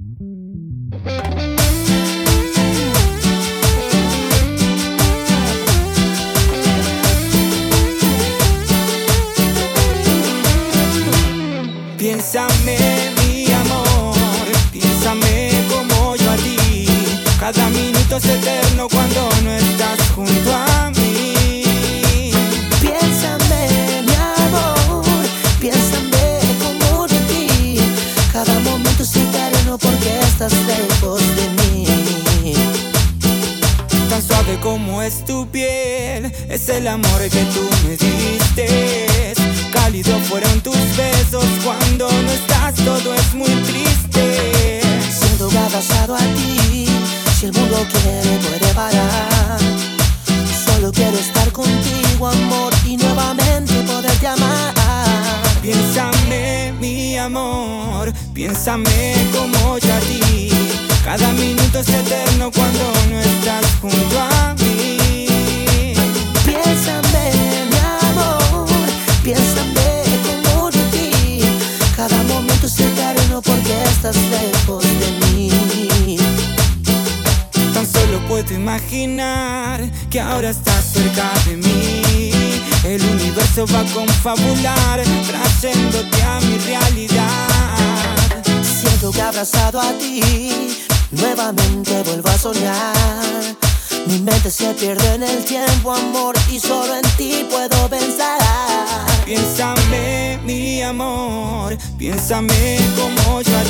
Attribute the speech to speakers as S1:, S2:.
S1: Piénsame, mi amor, piénsame como yo a ti. Cada minuto es eterno cuando no estás junto a mí.
S2: Piénsame, mi amor, piénsame como de ti. Cada momento es eterno porque estás lejos de mí.
S1: Tan suave como es tu piel, es el amor que tú me diste. Cálido fueron tus besos, cuando no estás todo es muy triste.
S2: Siento que abrazado a ti, si el mundo quiere puede parar. Solo quiero estar contigo, amor, y nuevamente poderte amar.
S1: Piénsame, mi amor, piénsame como yo a ti. Cada minuto es eterno cuando no estás junto a mí.
S2: Piénsame, mi amor, piénsame como de ti. Cada momento es eterno porque estás lejos de mí.
S1: Tan solo puedo imaginar que ahora estás cerca de mí. El universo va a confabular, trayéndote a mi realidad.
S2: Siento que abrazado a ti, nuevamente vuelvo a soñar. Mi mente se pierde en el tiempo, amor, y solo en ti puedo pensar.
S1: Piénsame, mi amor, piénsame como yo a